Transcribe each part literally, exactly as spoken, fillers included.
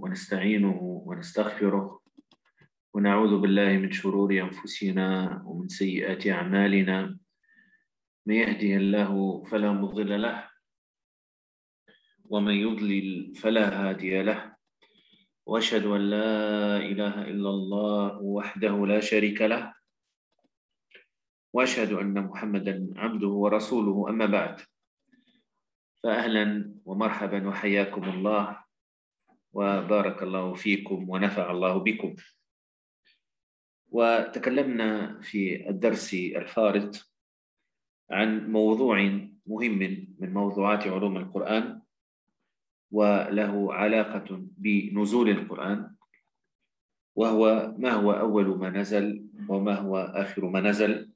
ونستعينه ونستغفره ونعوذ بالله من شرور أنفسنا ومن سيئات أعمالنا. من يهده الله فلا مضل له ومن يضلل فلا هادي له، وأشهد أن لا إله إلا الله وحده لا شريك له، وأشهد أن محمدًا عبده ورسوله. أما بعد، فأهلا ومرحبا وحياكم الله وبارك الله فيكم ونفع الله بكم. وتكلمنا في الدرس الفارط عن موضوع مهم من موضوعات علوم القرآن، وله علاقة بنزول القرآن، وهو ما هو أول ما نزل وما هو آخر ما نزل.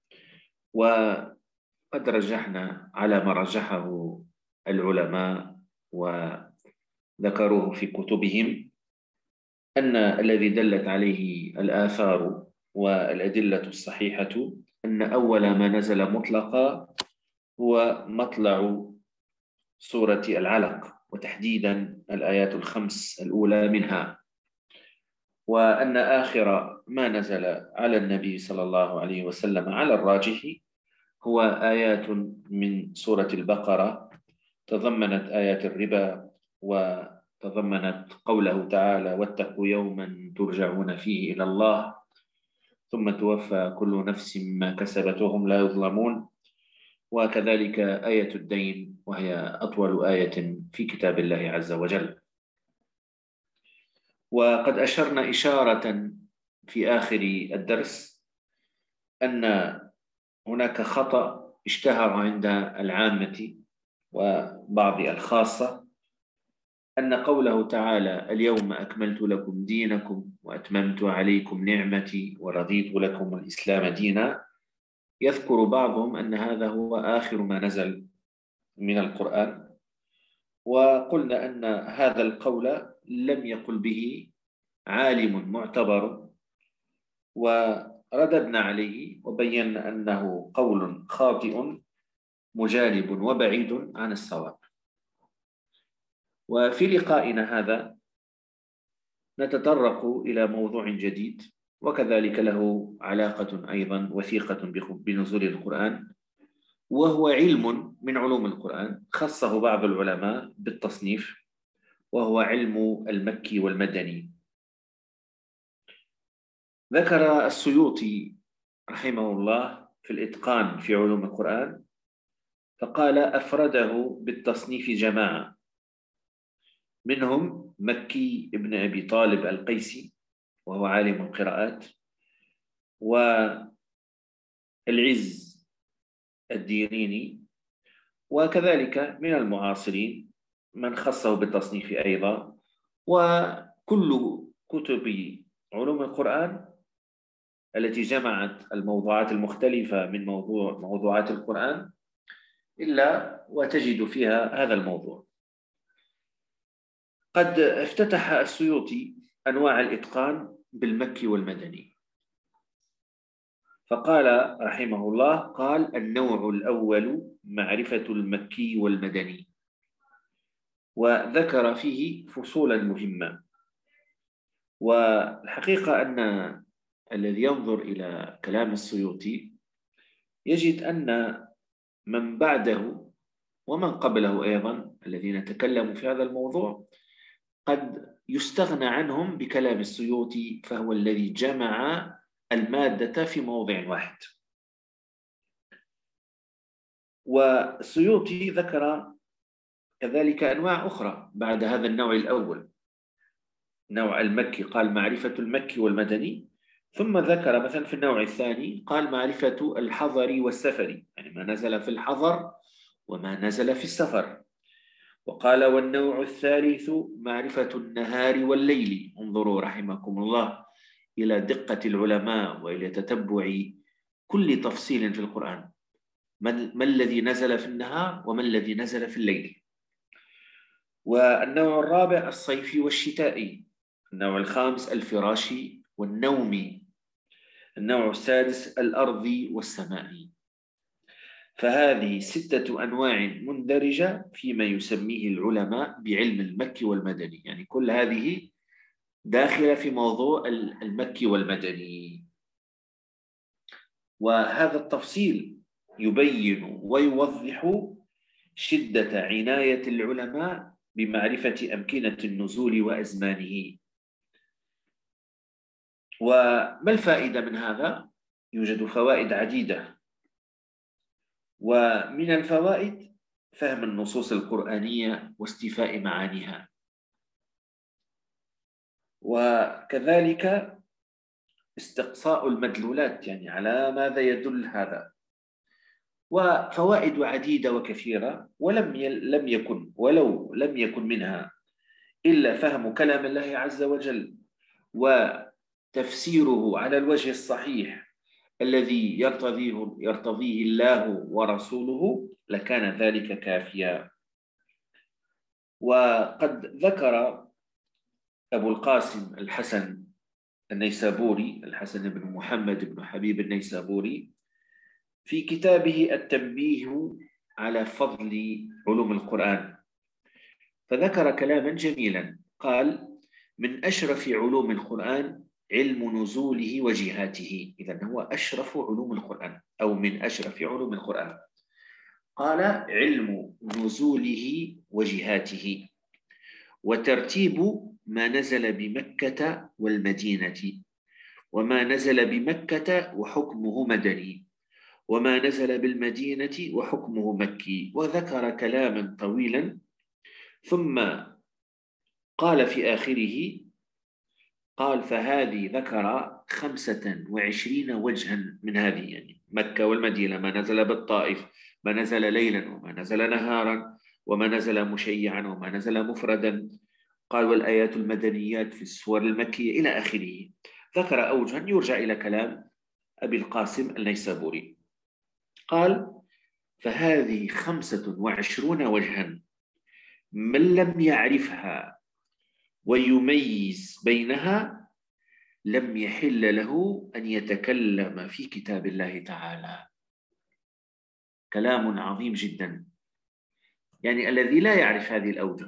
وقد رجحنا على ما رجحه العلماء وذكروه في كتبهم أن الذي دلت عليه الآثار والأدلة الصحيحة أن أول ما نزل مطلقا هو مطلع سورة العلق، وتحديدا الآيات الخمس الأولى منها، وأن آخر ما نزل على النبي صلى الله عليه وسلم على الراجح هو آيات من سورة البقرة، تضمنت آيات الربا وتضمنت قوله تعالى: واتقوا يوما ترجعون فيه إلى الله ثم توفى كل نفس ما كسبت وهم لا يظلمون، وكذلك آية الدين، وهي أطول آية في كتاب الله عز وجل. وقد أشرنا إشارة في آخر الدرس أن هناك خطأ اشتهر عند العامة وبعض الخاصة، أن قوله تعالى: اليوم أكملت لكم دينكم وأتممت عليكم نعمتي ورضيت لكم الإسلام دينا، يذكر بعضهم أن هذا هو آخر ما نزل من القرآن، وقلنا أن هذا القول لم يقل به عالم معتبر، ورددنا عليه وبينا أنه قول خاطئ مجانب وبعيد عن الصواب. وفي لقائنا هذا نتطرق إلى موضوع جديد، وكذلك له علاقة أيضا وثيقة بنزول القرآن، وهو علم من علوم القرآن خصه بعض العلماء بالتصنيف، وهو علم المكي والمدني. ذكر السيوطي رحمه الله في الإتقان في علوم القرآن فقال: أفرده بالتصنيف جماعة، منهم مكي ابن أبي طالب القيسي وهو عالم القراءات، والعز الديريني، وكذلك من المعاصرين من خصه بالتصنيف أيضا. وكل كتب علوم القرآن التي جمعت الموضوعات المختلفة من موضوع موضوعات القرآن إلا وتجد فيها هذا الموضوع. قد افتتح السيوطي أنواع الإتقان بالمكي والمدني، فقال رحمه الله: قال: النوع الأول معرفة المكي والمدني، وذكر فيه فصولا مهمة. والحقيقة أن الذي ينظر إلى كلام السيوطي يجد أن من بعده ومن قبله أيضا الذين تكلموا في هذا الموضوع قد يستغنى عنهم بكلام السيوطي، فهو الذي جمع المادة في موضع واحد. والسيوطي ذكر كذلك أنواع أخرى بعد هذا النوع الأول، نوع المكي، قال: معرفة المكي والمدني، ثم ذكر مثلا في النوع الثاني قال: معرفة الحضر والسفر، يعني ما نزل في الحضر وما نزل في السفر. وقال: والنوع الثالث معرفة النهار والليل. انظروا رحمكم الله إلى دقة العلماء وإلى تتبع كل تفصيل في القرآن، ما الذي نزل في النهار وما الذي نزل في الليل. والنوع الرابع الصيفي والشتائي. النوع الخامس الفراشي والنومي. النوع السادس الأرضي والسمائي. فهذه ستة أنواع مندرجة فيما يسميه العلماء بعلم المكي والمدني، يعني كل هذه داخلة في موضوع المكي والمدني. وهذا التفصيل يبين ويوضح شدة عناية العلماء بمعرفة أمكنة النزول وأزمانه. وما الفائدة من هذا؟ يوجد فوائد عديدة، ومن الفوائد فهم النصوص القرآنية واستيفاء معانيها، وكذلك استقصاء المدلولات، يعني على ماذا يدل هذا. وفوائد عديدة وكثيرة، ولم لم يكن ولو لم يكن منها إلا فهم كلام الله عز وجل وتفسيره على الوجه الصحيح الذي يرتضيه يرتضيه الله ورسوله، لكان ذلك كافيا. وقد ذكر أبو القاسم الحسن النيسابوري، الحسن بن محمد بن حبيب النيسابوري، في كتابه التنبيه على فضل علوم القرآن، فذكر كلاما جميلا. قال: من أشرف علوم القرآن علم نزوله وجهاته. إذن هو أشرف علوم القرآن، أو من أشرف علوم القرآن. قال: علم نزوله وجهاته، وترتيب ما نزل بمكة والمدينة، وما نزل بمكة وحكمه مدني، وما نزل بالمدينة وحكمه مكي. وذكر كلاما طويلا، ثم قال في آخره، قال: فهذه ذكر خمسة وعشرين وجها من هذه، يعني مكة والمدينة، ما نزل بالطائف، ما نزل ليلا وما نزل نهارا، وما نزل مشيعا وما نزل مفردا. قال: والآيات المدنيات في السور المكية، إلى آخره. ذكر أوجها يرجع إلى كلام أبي القاسم النيسابوري. قال: فهذه خمسة وعشرون وجها، من لم يعرفها ويميز بينها لم يحل له أن يتكلم في كتاب الله تعالى. كلام عظيم جدا. يعني الذي لا يعرف هذه الأوجه،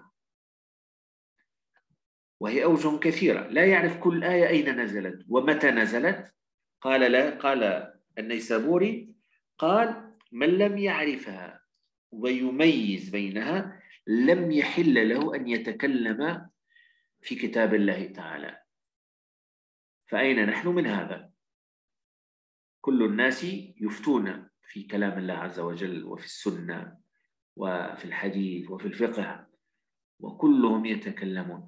وهي أوجه كثيرة، لا يعرف كل آية أين نزلت ومتى نزلت. قال لا قال النيسابوري، قال: من لم يعرفها ويميز بينها لم يحل له أن يتكلم في كتاب الله تعالى. فأين نحن من هذا؟ كل الناس يفتون في كلام الله عز وجل وفي السنة وفي الحديث وفي الفقه، وكلهم يتكلمون.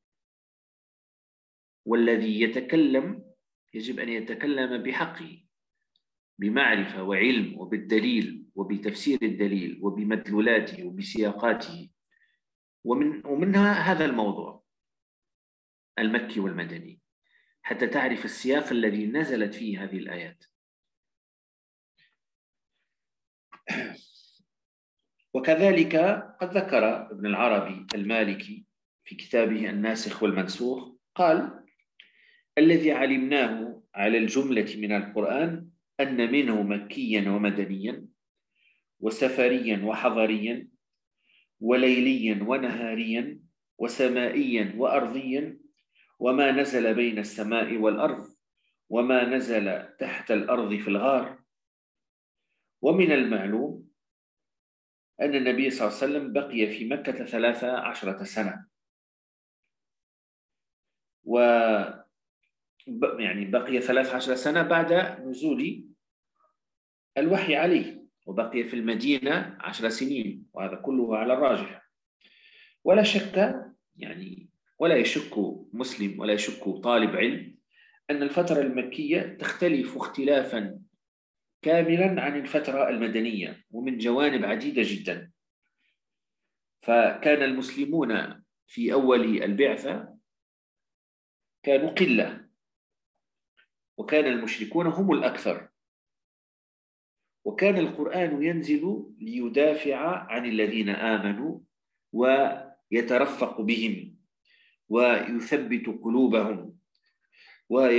والذي يتكلم يجب أن يتكلم بحقه، بمعرفة وعلم وبالدليل وبتفسير الدليل وبمدلولاته وبسياقاته. ومن ومنها هذا الموضوع المكي والمدني، حتى تعرف السياق الذي نزلت فيه هذه الآيات. وكذلك قد ذكر ابن العربي المالكي في كتابه الناسخ والمنسوخ، قال: الذي علمناه على الجملة من القرآن أن منه مكيا ومدنيا، وسفريا وحضريا، وليليا ونهاريا، وسمائيا وأرضيا، وما نزل بين السماء والأرض، وما نزل تحت الأرض في الغار. ومن المعلوم أن النبي صلى الله عليه وسلم بقي في مكة ثلاث عشرة سنة، و يعني بقي ثلاث عشرة سنة بعد نزول الوحي عليه، وبقي في المدينة عشر سنين، وهذا كله على الراجح. ولا شك يعني ولا يشك مسلم ولا يشك طالب علم أن الفترة المكية تختلف اختلافا كاملا عن الفترة المدنية، ومن جوانب عديدة جدا. فكان المسلمون في أول البعثة كانوا قلة، وكان المشركون هم الأكثر، وكان القرآن ينزل ليدافع عن الذين آمنوا ويترفق بهم ويثبت قلوبهم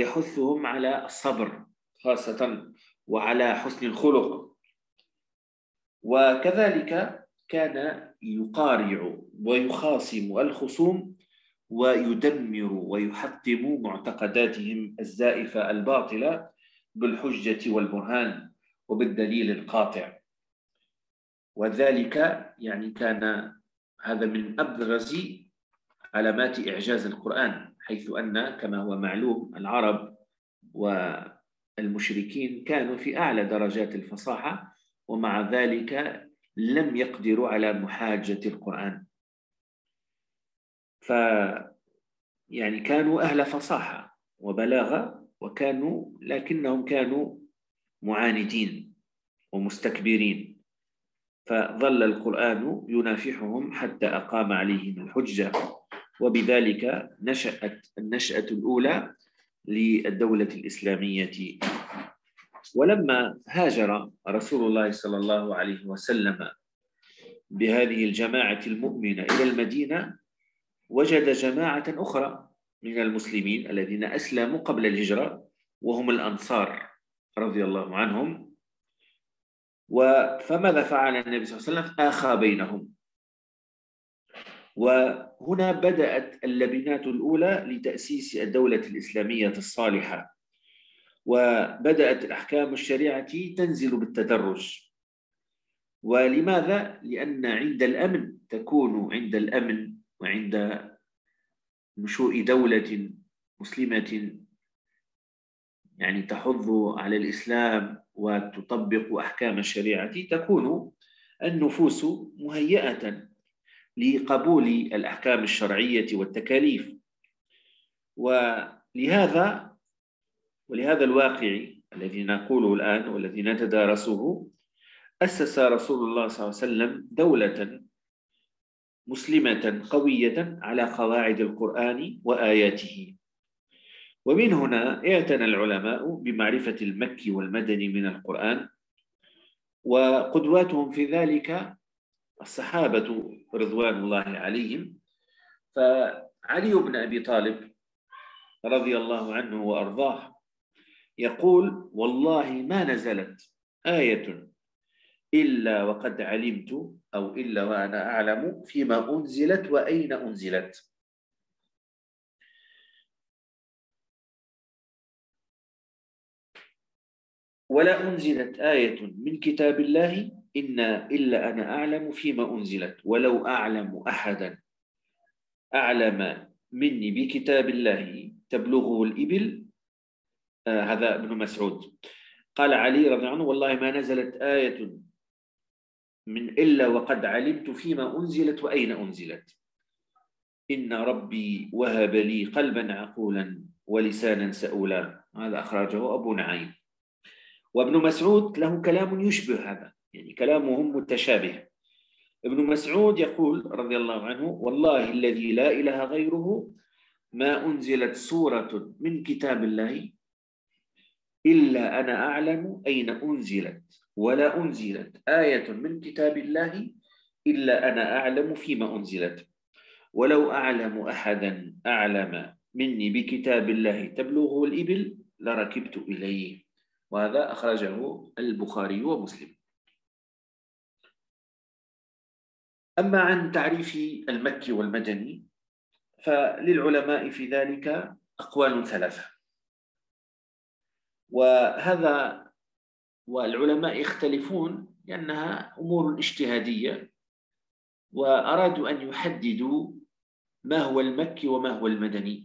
ويحثهم على الصبر خاصة، وعلى حسن الخلق. وكذلك كان يقارع ويخاصم الخصوم ويدمر ويحطم معتقداتهم الزائفة الباطلة بالحجة والبرهان وبالدليل القاطع. وذلك يعني كان هذا من أبرز علامات إعجاز القرآن، حيث أن كما هو معلوم العرب والمشركين كانوا في أعلى درجات الفصاحة، ومع ذلك لم يقدروا على محاجة القرآن. ف يعني كانوا أهل فصاحة وبلاغة، وكانوا لكنهم كانوا معاندين ومستكبرين، فظل القرآن ينافحهم حتى أقام عليهم الحجة، وبذلك نشأت النشأة الأولى للدولة الإسلامية. ولما هاجر رسول الله صلى الله عليه وسلم بهذه الجماعة المؤمنة إلى المدينة، وجد جماعة أخرى من المسلمين الذين أسلموا قبل الهجرة، وهم الأنصار رضي الله عنهم. فماذا فعل النبي صلى الله عليه وسلم؟ آخى بينهم. وهنا بدأت اللبنات الأولى لتأسيس الدولة الإسلامية الصالحة، وبدأت الأحكام الشريعة تنزل بالتدرج. ولماذا؟ لأن عند الأمن تكون عند الأمن وعند نشوء دولة مسلمة يعني تحض على الإسلام وتطبق أحكام الشريعة، تكون النفوس مهيئة لقبول الأحكام الشرعية والتكاليف. ولهذا ولهذا الواقع الذي نقوله الآن والذي نتدارسه، أسس رسول الله صلى الله عليه وسلم دولة مسلمة قوية على قواعد القرآن وآياته. ومن هنا اعتنى العلماء بمعرفة المكي والمدني من القرآن، وقدواتهم في ذلك الصحابة رضوان الله عليهم. فعلي بن أبي طالب رضي الله عنه وأرضاه يقول: والله ما نزلت آية إلا وقد علمت أو إلا وأنا أعلم فيما أنزلت وأين أنزلت. ولا أنزلت آية من كتاب الله إنا إلا أنا أعلم فيما أنزلت، ولو أعلم أحدا أعلم مني بكتاب الله تبلغه الإبل. آه هذا ابن مسعود. قال علي رضي الله عنه: والله ما نزلت آية من إلا وقد علمت فيما أنزلت وأين أنزلت. إن ربي وهب لي قلبا عقولا ولسانا سؤولا. هذا أخرجه أبو نعيم. وابن مسعود له كلام يشبه هذا، يعني كلامهم متشابه. ابن مسعود يقول رضي الله عنه: والله الذي لا إله غيره ما أنزلت سورة من كتاب الله إلا أنا أعلم أين أنزلت، ولا أنزلت آية من كتاب الله إلا أنا أعلم فيما أنزلت، ولو أعلم أحدا أعلم مني بكتاب الله تبلغه الإبل لركبت إليه. وهذا أخرجه البخاري ومسلم. أما عن تعريف المكي والمدني فللعلماء في ذلك أقوال ثلاثة، وهذا والعلماء يختلفون لأنها أمور اجتهادية، وأرادوا أن يحددوا ما هو المكي وما هو المدني،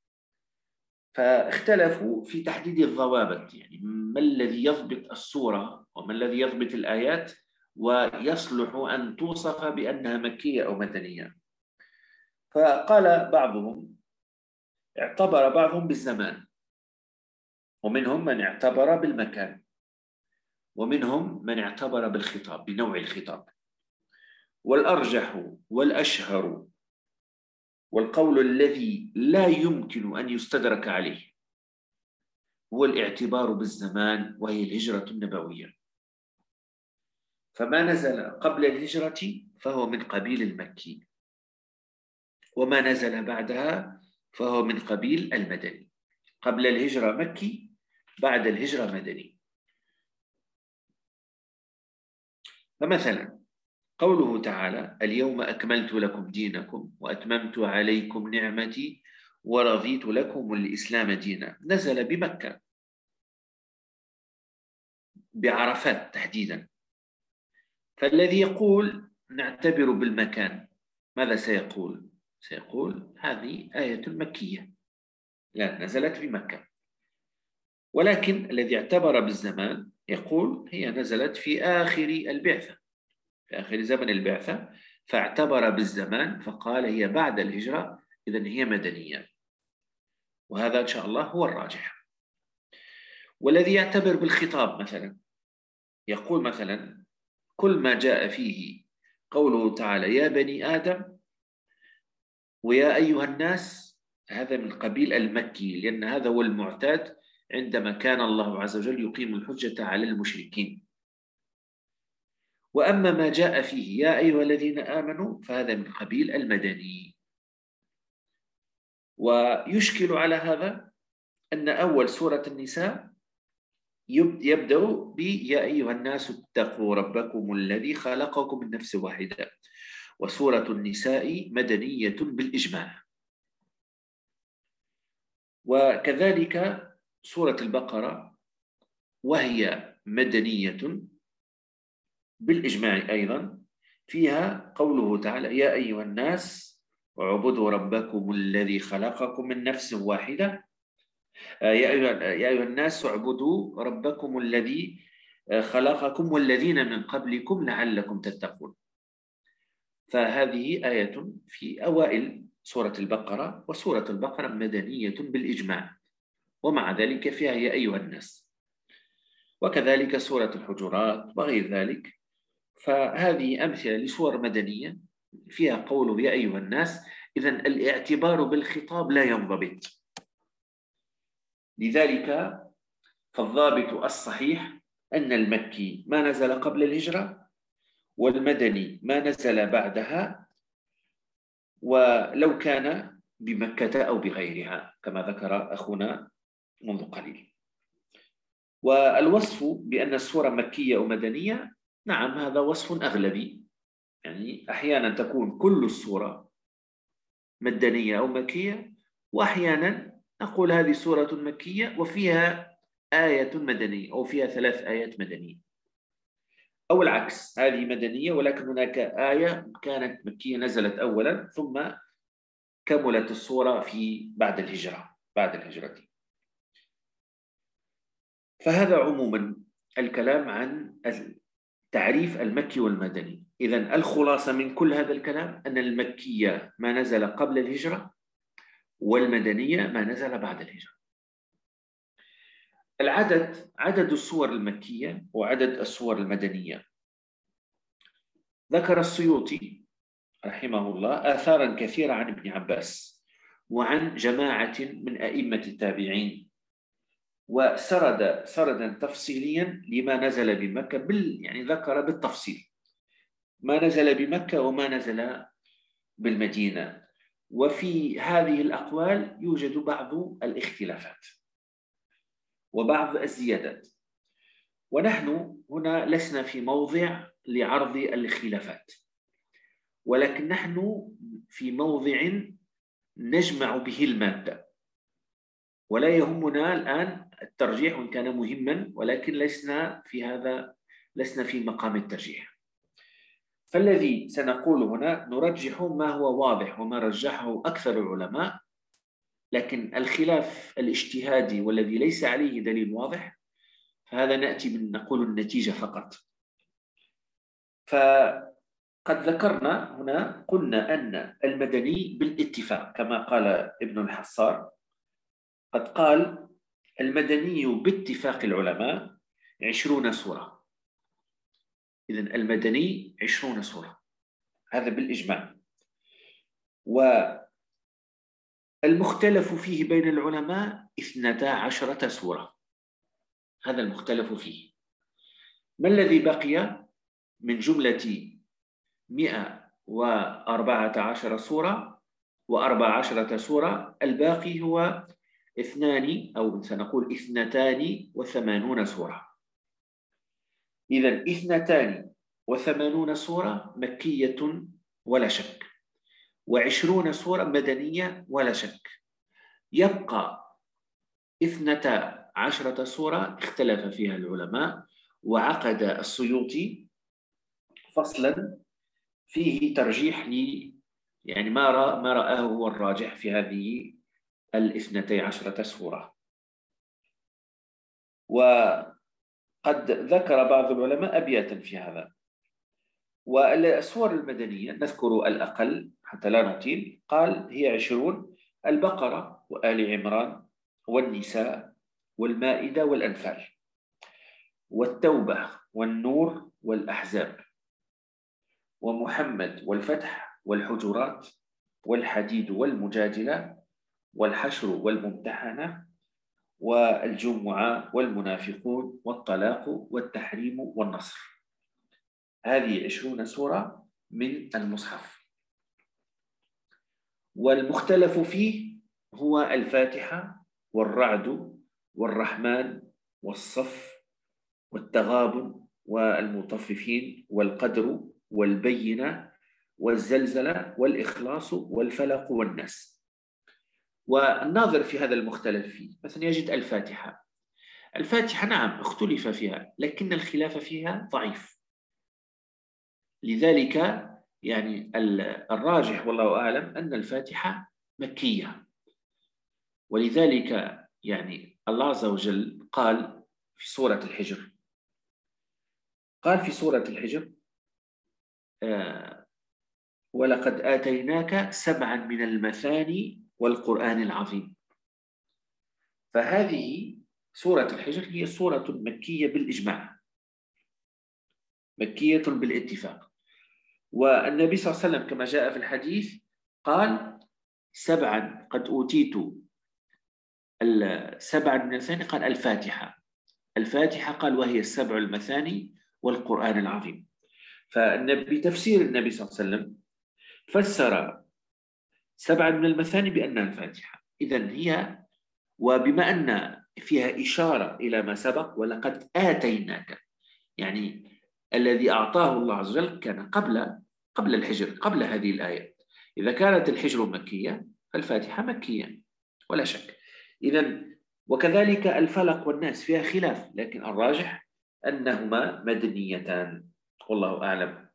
فاختلفوا في تحديد الضوابط، يعني ما الذي يضبط السورة وما الذي يضبط الآيات ويصلح أن توصف بأنها مكية أو مدنية. فقال بعضهم اعتبر بعضهم بالزمان، ومنهم من اعتبر بالمكان، ومنهم من اعتبر بالخطاب بنوع الخطاب. والأرجح والأشهر والقول الذي لا يمكن أن يستدرك عليه هو الاعتبار بالزمان، وهي الهجرة النبوية. فما نزل قبل الهجرة فهو من قبيل المكي، وما نزل بعدها فهو من قبيل المدني. قبل الهجرة مكي، بعد الهجرة مدني. فمثلا قوله تعالى: اليوم أكملت لكم دينكم وأتممت عليكم نعمتي ورضيت لكم الإسلام دينا، نزل بمكة بعرفات تحديدا. فالذي يقول نعتبر بالمكان ماذا سيقول؟ سيقول هذه آية مكية لا نزلت بمكة. ولكن الذي اعتبر بالزمان يقول هي نزلت في آخر البعثة، في آخر زمن البعثة، فاعتبر بالزمان فقال هي بعد الهجرة، إذن هي مدنية. وهذا إن شاء الله هو الراجح. والذي يعتبر بالخطاب مثلا يقول مثلا كل ما جاء فيه قوله تعالى يا بني آدم ويا أيها الناس، هذا من قبيل المكي، لأن هذا هو المعتاد عندما كان الله عز وجل يقيم الحجة على المشركين. وأما ما جاء فيه يا أيها الذين آمنوا فهذا من قبيل المدني. ويشكل على هذا أن أول سورة النساء يبدأ بيا أيها الناس اتقوا ربكم الذي خلقكم من نفس واحدة، وسورة النساء مدنية بالإجماع. وكذلك سورة البقرة وهي مدنية بالإجماع أيضا، فيها قوله تعالى يا أيها الناس اعبدوا ربكم الذي خلقكم من نفس واحدة، يا أيها الناس اعبدوا ربكم الذي خلقكم والذين من قبلكم لعلكم تتقون. فهذه آية في أوائل سورة البقرة، وسورة البقرة مدنية بالإجماع، ومع ذلك فيها يا أيها الناس. وكذلك سورة الحجرات وغير ذلك. فهذه أمثلة لسور مدنية فيها قوله يا أيها الناس. إذن الاعتبار بالخطاب لا ينضبط. لذلك فالضابط الصحيح أن المكي ما نزل قبل الهجرة، والمدني ما نزل بعدها، ولو كان بمكة أو بغيرها كما ذكر أخونا منذ قليل. والوصف بأن السورة مكية أو مدنية، نعم هذا وصف أغلبي، يعني أحيانا تكون كل السورة مدنية أو مكية، وأحيانا نقول هذه سورة مكية وفيها آية مدنية أو فيها ثلاث آيات مدنية، أو العكس هذه مدنية ولكن هناك آية كانت مكية نزلت أولا ثم كملت السورة في بعد الهجرة بعد الهجرة. فهذا عموما الكلام عن تعريف المكي والمدني. إذن الخلاصة من كل هذا الكلام أن المكية ما نزل قبل الهجرة، والمدنية ما نزل بعد الهجرة. العدد عدد السور المكية وعدد السور المدنية. ذكر السيوطي رحمه الله آثارا كثيرة عن ابن عباس وعن جماعة من أئمة التابعين، وسرد سردا تفصيليا لما نزل بمكة بال يعني ذكر بالتفصيل ما نزل بمكة وما نزل بالمدينة. وفي هذه الأقوال يوجد بعض الاختلافات وبعض الزيادات، ونحن هنا لسنا في موضع لعرض الخلافات، ولكن نحن في موضع نجمع به المادة، ولا يهمنا الآن الترجيح وإن كان مهما، ولكن لسنا في هذا لسنا في مقام الترجيح. فالذي سنقول هنا نرجح ما هو واضح وما رجحه أكثر العلماء، لكن الخلاف الاجتهادي والذي ليس عليه دليل واضح فهذا نأتي من نقول النتيجة فقط. فقد ذكرنا هنا قلنا أن المدني بالاتفاق كما قال ابن الحصار، قد قال المدني باتفاق العلماء عشرون سورة. إذن المدني عشرون سورة، هذا بالإجماع. والمختلف فيه بين العلماء اثنتا عشرة سورة، هذا المختلف فيه. ما الذي بقي من جملة مئة وأربعة عشر سورة وأربع عشرة سورة؟ الباقي هو اثنان أو سنقول اثنتان وثمانون سورة. إذن اثنتان وثمانون سورة مكية ولا شك، وعشرون سورة مدنية ولا شك. يبقى اثنتا عشرة سورة اختلف فيها العلماء، وعقد السيوطي فصلا فيه ترجيح لي يعني ما رأى ما رآه هو الراجح في هذه الاثنتي عشرة سورة. وقد ذكر بعض العلماء أبياتا في هذا. والسور المدنية نذكر الأقل حتى لا نطيل. قال هي عشرون: البقرة وآل عمران والنساء والمائدة والأنفال والتوبة والنور والأحزاب ومحمد والفتح والحجرات والحديد والمجادلة والحشر والممتحنة والجمعة والمنافقون والطلاق والتحريم والنصر. هذه عشرون سورة من المصحف. والمختلف فيه هو الفاتحة والرعد والرحمن والصف والتغابن والمطففين والقدر والبينة والزلزلة والإخلاص والفلق والناس. والناظر في هذا المختلف فيه مثلا يجد الفاتحة. الفاتحة نعم اختلف فيها، لكن الخلاف فيها ضعيف. لذلك يعني الراجح والله أعلم أن الفاتحة مكية. ولذلك يعني الله عز وجل قال في سورة الحجر قال في سورة الحجر آه ولقد آتيناك سبعا من المثاني والقرآن العظيم. فهذه سورة الحجر هي سورة مكية بالإجماع، مكية بالاتفاق. والنبي صلى الله عليه وسلم كما جاء في الحديث قال سبعا قد أوتيت السبع من المثاني. قال الفاتحة الفاتحة قال وهي السبع المثاني والقرآن العظيم. فالنبي تفسير النبي صلى الله عليه وسلم فسر سبعا من المثاني بأنها الفاتحة. إذن هي، وبما أن فيها إشارة إلى ما سبق ولقد آتيناك، يعني الذي أعطاه الله عز وجل كان قبل قبل الحجر، قبل هذه الآية. إذا كانت الحجر مكية فالفاتحة مكية ولا شك. إذن وكذلك الفلق والناس فيها خلاف، لكن الراجح أنهما مدنيتان والله أعلم.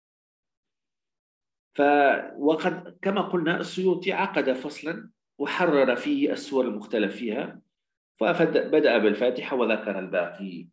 ف وقد كما قلنا السيوطي عقد فصلا وحرر فيه السور المختلف فيها، فبدأ بالفاتحة وذكر الباقي.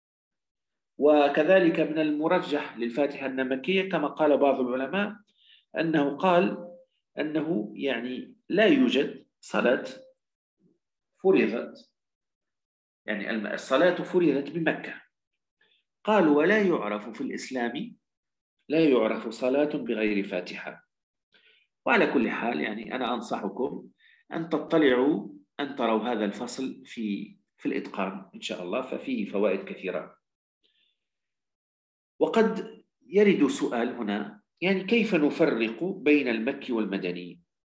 وكذلك من المرجح للفاتحة النمكية كما قال بعض العلماء أنه قال أنه يعني لا يوجد صلاة فرضت، يعني الصلاة فرضت بمكة. قال ولا يعرف في الإسلام لا يعرف صلاة بغير فاتحة. وعلى كل حال يعني أنا أنصحكم أن تطلعوا أن تروا هذا الفصل في في الإتقان إن شاء الله، ففيه فوائد كثيرة. وقد يرد سؤال هنا، يعني كيف نفرق بين المكي والمدني؟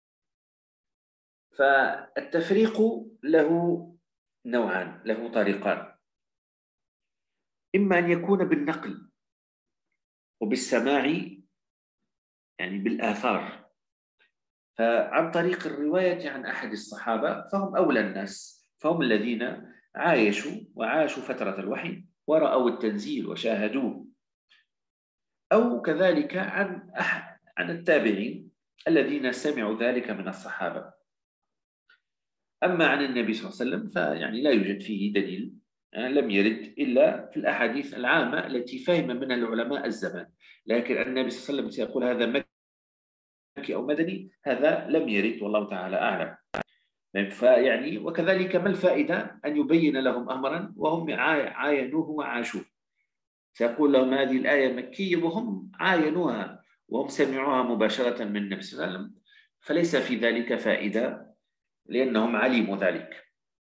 فالتفريق له نوعان، له طريقان: إما أن يكون بالنقل وبالسماع، يعني بالآثار، فعن طريق الرواية عن أحد الصحابة فهم أولى الناس، فهم الذين عايشوا وعاشوا فترة الوحي ورأوا التنزيل وشاهدوه. أو كذلك عن أحد عن التابعين الذين سمعوا ذلك من الصحابة. أما عن النبي صلى الله عليه وسلم فيعني لا يوجد فيه دليل، يعني لم يرد إلا في الأحاديث العامة التي فهم منها العلماء الزمان، لكن النبي صلى الله عليه وسلم سيقول هذا مكي أو مدني هذا لم يرد والله تعالى أعلم. فيعني وكذلك ما الفائدة أن يبين لهم أمرا وهم عاينوه وعاشوه؟ سيقول لهم هذه الآية مكية وهم عاينوها وهم سمعوها مباشرة من النبي صلى الله عليه وسلم، فليس في ذلك فائدة لأنهم علموا ذلك.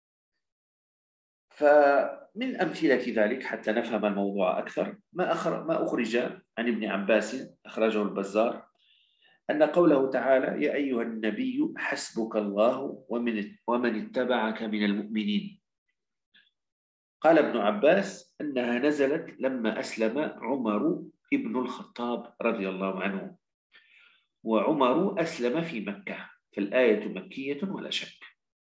فمن أمثلة ذلك حتى نفهم الموضوع أكثر ما ما أخرج عن ابن عباس أخرجه البزار أن قوله تعالى يا أيها النبي حسبك الله ومن ومن اتبعك من المؤمنين. قال ابن عباس أنها نزلت لما أسلم عمر ابن الخطاب رضي الله عنه، وعمر أسلم في مكة، فالآية مكية ولا شك.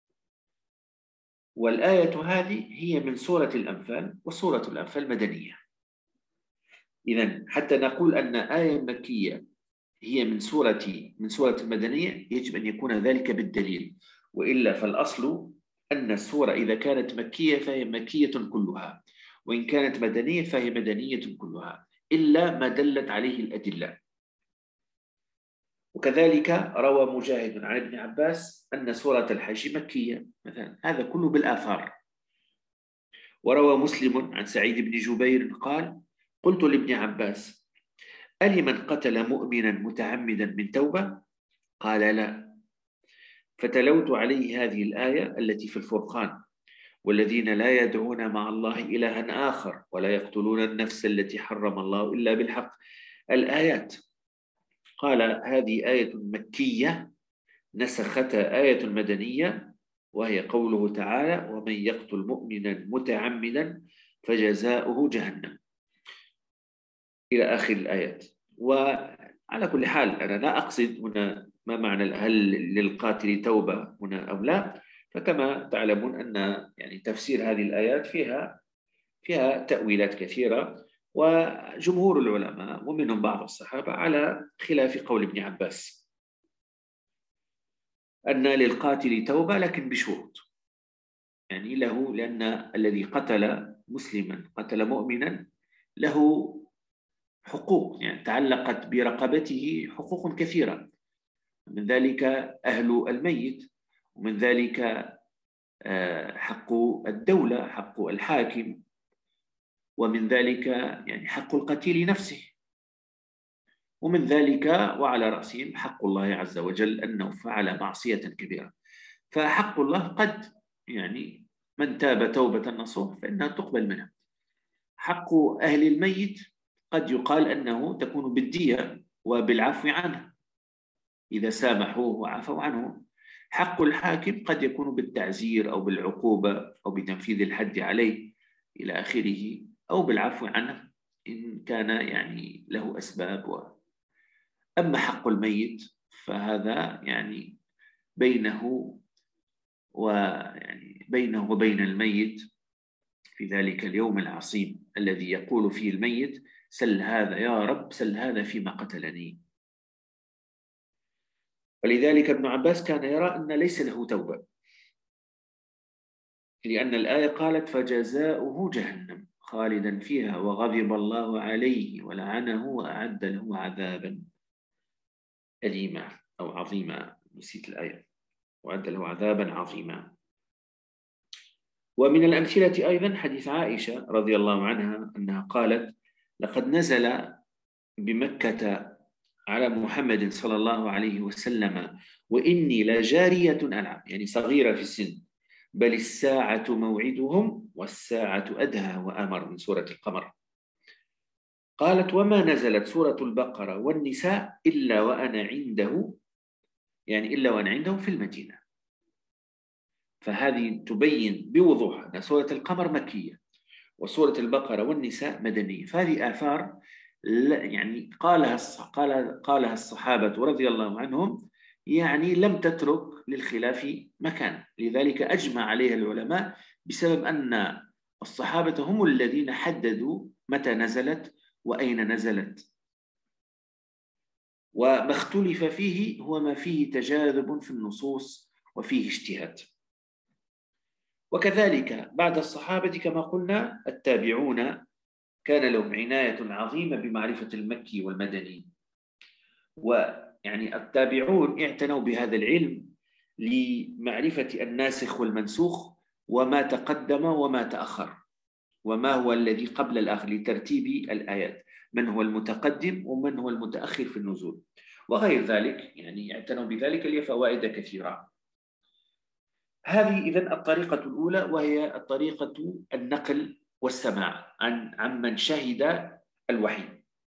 والآية هذه هي من سورة الأنفال، وسورة الأنفال مدنية. إذن حتى نقول أن آية مكية هي من سورة من سورة المدنية يجب أن يكون ذلك بالدليل، وإلا فالأصل أن السورة إذا كانت مكية فهي مكية كلها، وإن كانت مدنية فهي مدنية كلها، إلا ما دلت عليه الأدلة. وكذلك روى مجاهد عن ابن عباس أن سورة الحج مكية مثلا، هذا كله بالآثار. وروى مسلم عن سعيد بن جبير قال: قلت لابن عباس: ألمن قتل مؤمنا متعمدا من توبة؟ قال: لا. فتلوت عليه هذه الآية التي في الفرقان: والذين لا يدعون مع الله إلها آخر ولا يقتلون النفس التي حرم الله إلا بالحق، الآيات. قال: هذه آية مكية نسختها آية مدنية، وهي قوله تعالى: ومن يقتل مؤمنا متعمدا فجزاؤه جهنم، إلى آخر الآيات. وعلى كل حال أنا لا أقصد هنا ما معنى هل للقاتل توبة هنا أو لا، فكما تعلمون أن يعني تفسير هذه الآيات فيها فيها تأويلات كثيرة، وجمهور العلماء ومنهم بعض الصحابة على خلاف قول ابن عباس أن للقاتل توبة لكن بشروط، يعني له، لأن الذي قتل مسلما قتل مؤمنا له حقوق يعني تعلقت برقبته، حقوق كثيرة، من ذلك أهل الميت، ومن ذلك حق الدولة، حق الحاكم، ومن ذلك يعني حق القتيل نفسه، ومن ذلك وعلى رأسهم حق الله عز وجل أنه فعل معصية كبيرة. فحق الله قد يعني من تاب توبة نصوح فإنها تقبل منه. حق أهل الميت قد يقال أنه تكون بالدية وبالعفو عنه إذا سامحوه وعفوا عنه. حق الحاكم قد يكون بالتعزير أو بالعقوبة أو بتنفيذ الحد عليه إلى آخره، أو بالعفو عنه إن كان يعني له أسباب. و... أما حق الميت فهذا يعني بينه ويعني بينه وبين الميت في ذلك اليوم العصيب الذي يقول فيه الميت: سل هذا يا رب، سل هذا فيما قتلني. ولذلك ابن عباس كان يرى أن ليس له توبة، لأن الآية قالت: فجزاؤه جهنم خالدا فيها وغضب الله عليه ولعنه وأعد له عذابا أليما أو عظيما، نسيت الآية، وأعد له عذابا عظيما. ومن الأمثلة أيضا حديث عائشة رضي الله عنها أنها قالت: لقد نزل بمكة على محمد صلى الله عليه وسلم وإني لجارية ألعب، يعني صغيرة في السن، بل الساعة موعدهم والساعة أدهى وأمر، من سورة القمر. قالت: وما نزلت سورة البقرة والنساء إلا وأنا عنده، يعني إلا وأنا عنده في المدينة. فهذه تبين بوضوح أن سورة القمر مكية وسورة البقرة والنساء مدنية. فهذه آثار يعني قالها قال قالها الصحابة رضي الله عنهم، يعني لم تترك للخلاف مكان، لذلك أجمع عليها العلماء بسبب أن الصحابة هم الذين حددوا متى نزلت وأين نزلت. وما اختلف فيه هو ما فيه تجاذب في النصوص وفيه اجتهاد. وكذلك بعد الصحابة كما قلنا التابعون كان لهم عناية عظيمة بمعرفة المكي والمدني، ويعني التابعون اعتنوا بهذا العلم لمعرفة الناسخ والمنسوخ وما تقدم وما تأخر وما هو الذي قبل الآخر، لترتيب الآيات، من هو المتقدم ومن هو المتأخر في النزول وغير ذلك، يعني اعتنوا بذلك لفوائد كثيرة. هذه إذن الطريقة الأولى، وهي الطريقة النقل والسماع عن عمن شهد الوحي.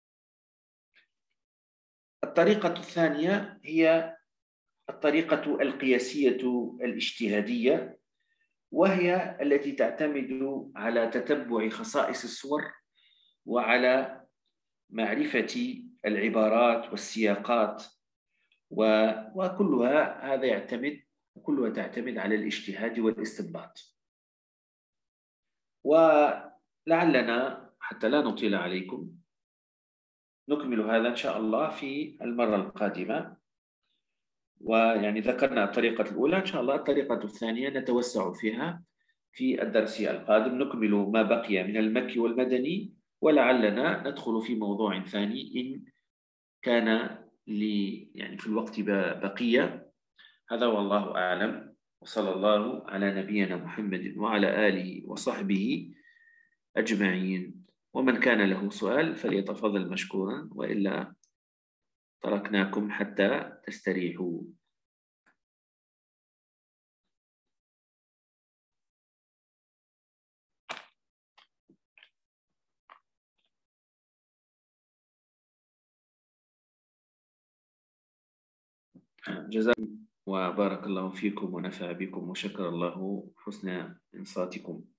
الطريقة الثانية هي الطريقة القياسية الاجتهادية، وهي التي تعتمد على تتبع خصائص الصور وعلى معرفة العبارات والسياقات، وكلها هذا يعتمد كلها تعتمد على الاجتهاد والاستنباط. ولعلنا حتى لا نطيل عليكم نكمل هذا إن شاء الله في المرة القادمة. ويعني ذكرنا الطريقة الأولى، إن شاء الله الطريقة الثانية نتوسع فيها في الدرس القادم، نكمل ما بقي من المكي والمدني، ولعلنا ندخل في موضوع ثاني إن كان لي يعني في الوقت بقية. هذا والله أعلم، وصلى الله على نبينا محمد وعلى آله وصحبه أجمعين. ومن كان له سؤال فليتفضل مشكورا، وإلا تركناكم حتى تستريحوا. جزاكم وبارك الله فيكم ونفع بكم، وشكر الله حسن إنصاتكم.